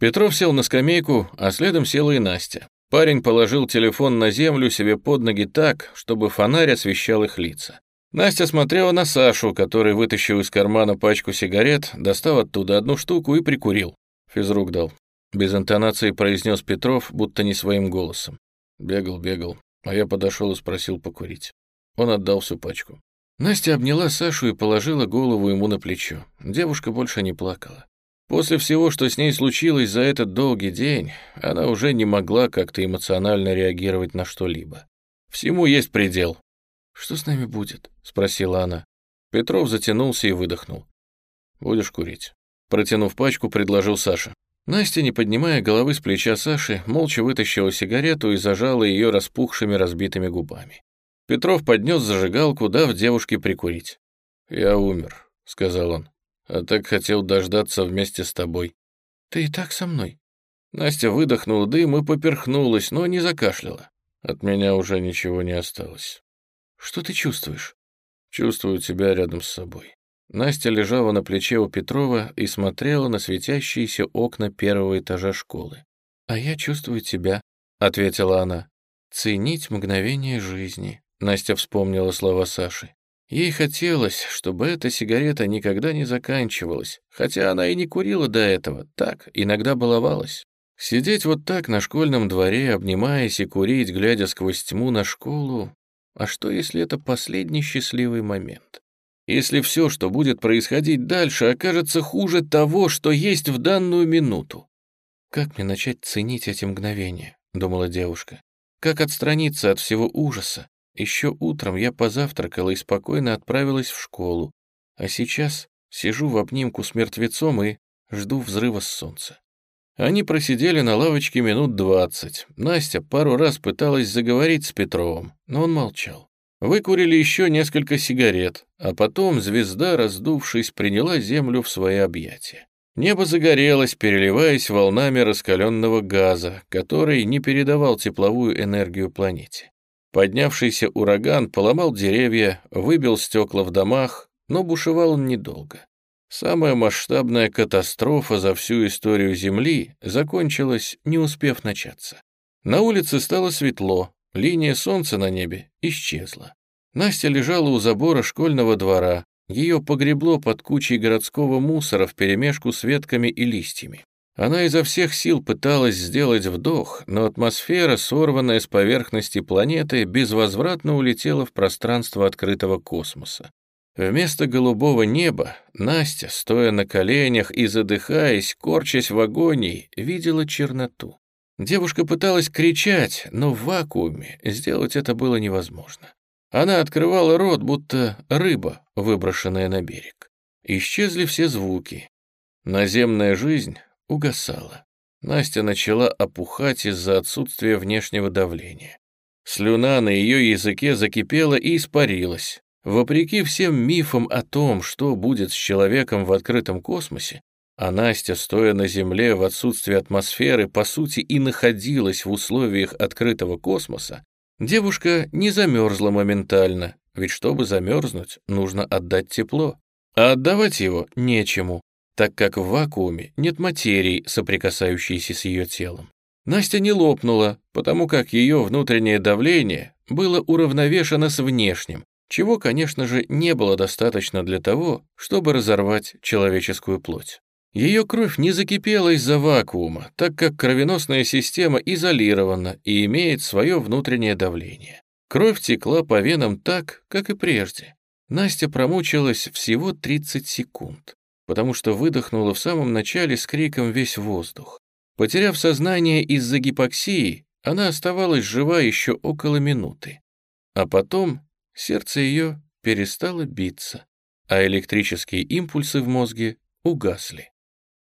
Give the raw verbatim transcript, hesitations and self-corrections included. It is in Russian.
Петров сел на скамейку, а следом села и Настя. Парень положил телефон на землю себе под ноги так, чтобы фонарь освещал их лица. Настя смотрела на Сашу, который вытащил из кармана пачку сигарет, достал оттуда одну штуку и прикурил. Физрук дал. Без интонации произнес Петров, будто не своим голосом. Бегал, бегал, а я подошел и спросил покурить. Он отдал всю пачку. Настя обняла Сашу и положила голову ему на плечо. Девушка больше не плакала. После всего, что с ней случилось за этот долгий день, она уже не могла как-то эмоционально реагировать на что-либо. Всему есть предел. «Что с нами будет?» — спросила она. Петров затянулся и выдохнул. «Будешь курить?» Протянув пачку, предложил Саша. Настя, не поднимая головы с плеча Саши, молча вытащила сигарету и зажала ее распухшими разбитыми губами. Петров поднес зажигалку, дав девушке прикурить. «Я умер», — сказал он, — «а так хотел дождаться вместе с тобой». «Ты и так со мной?» Настя выдохнула дым и поперхнулась, но не закашляла. «От меня уже ничего не осталось». «Что ты чувствуешь?» «Чувствую тебя рядом с собой». Настя лежала на плече у Петрова и смотрела на светящиеся окна первого этажа школы. «А я чувствую тебя», — ответила она. «Ценить мгновение жизни», — Настя вспомнила слова Саши. Ей хотелось, чтобы эта сигарета никогда не заканчивалась, хотя она и не курила до этого, так, иногда баловалась. Сидеть вот так на школьном дворе, обнимаясь и курить, глядя сквозь тьму на школу. А что, если это последний счастливый момент? Если все, что будет происходить дальше, окажется хуже того, что есть в данную минуту? «Как мне начать ценить эти мгновения?» — думала девушка. «Как отстраниться от всего ужаса? Еще утром я позавтракала и спокойно отправилась в школу, а сейчас сижу в обнимку с мертвецом и жду взрыва солнца». Они просидели на лавочке минут двадцать. Настя пару раз пыталась заговорить с Петровым, но он молчал. Выкурили еще несколько сигарет, а потом звезда, раздувшись, приняла землю в свои объятия. Небо загорелось, переливаясь волнами раскаленного газа, который не передавал тепловую энергию планете. Поднявшийся ураган поломал деревья, выбил стекла в домах, но бушевал он недолго. Самая масштабная катастрофа за всю историю Земли закончилась, не успев начаться. На улице стало светло, линия солнца на небе исчезла. Настя лежала у забора школьного двора, ее погребло под кучей городского мусора вперемешку с ветками и листьями. Она изо всех сил пыталась сделать вдох, но атмосфера, сорванная с поверхности планеты, безвозвратно улетела в пространство открытого космоса. Вместо голубого неба Настя, стоя на коленях и задыхаясь, корчась в агонии, видела черноту. Девушка пыталась кричать, но в вакууме сделать это было невозможно. Она открывала рот, будто рыба, выброшенная на берег. Исчезли все звуки. Наземная жизнь угасала. Настя начала опухать из-за отсутствия внешнего давления. Слюна на ее языке закипела и испарилась. Вопреки всем мифам о том, что будет с человеком в открытом космосе, а Настя, стоя на Земле в отсутствии атмосферы, по сути и находилась в условиях открытого космоса, девушка не замерзла моментально, ведь чтобы замерзнуть, нужно отдать тепло. А отдавать его нечему, так как в вакууме нет материи, соприкасающейся с ее телом. Настя не лопнула, потому как ее внутреннее давление было уравновешено с внешним, чего, конечно же, не было достаточно для того, чтобы разорвать человеческую плоть. Ее кровь не закипела из-за вакуума, так как кровеносная система изолирована и имеет свое внутреннее давление. Кровь текла по венам так, как и прежде. Настя промучилась всего тридцать секунд, потому что выдохнула в самом начале с криком весь воздух. Потеряв сознание из-за гипоксии, она оставалась жива еще около минуты. А потом сердце ее перестало биться, а электрические импульсы в мозге угасли.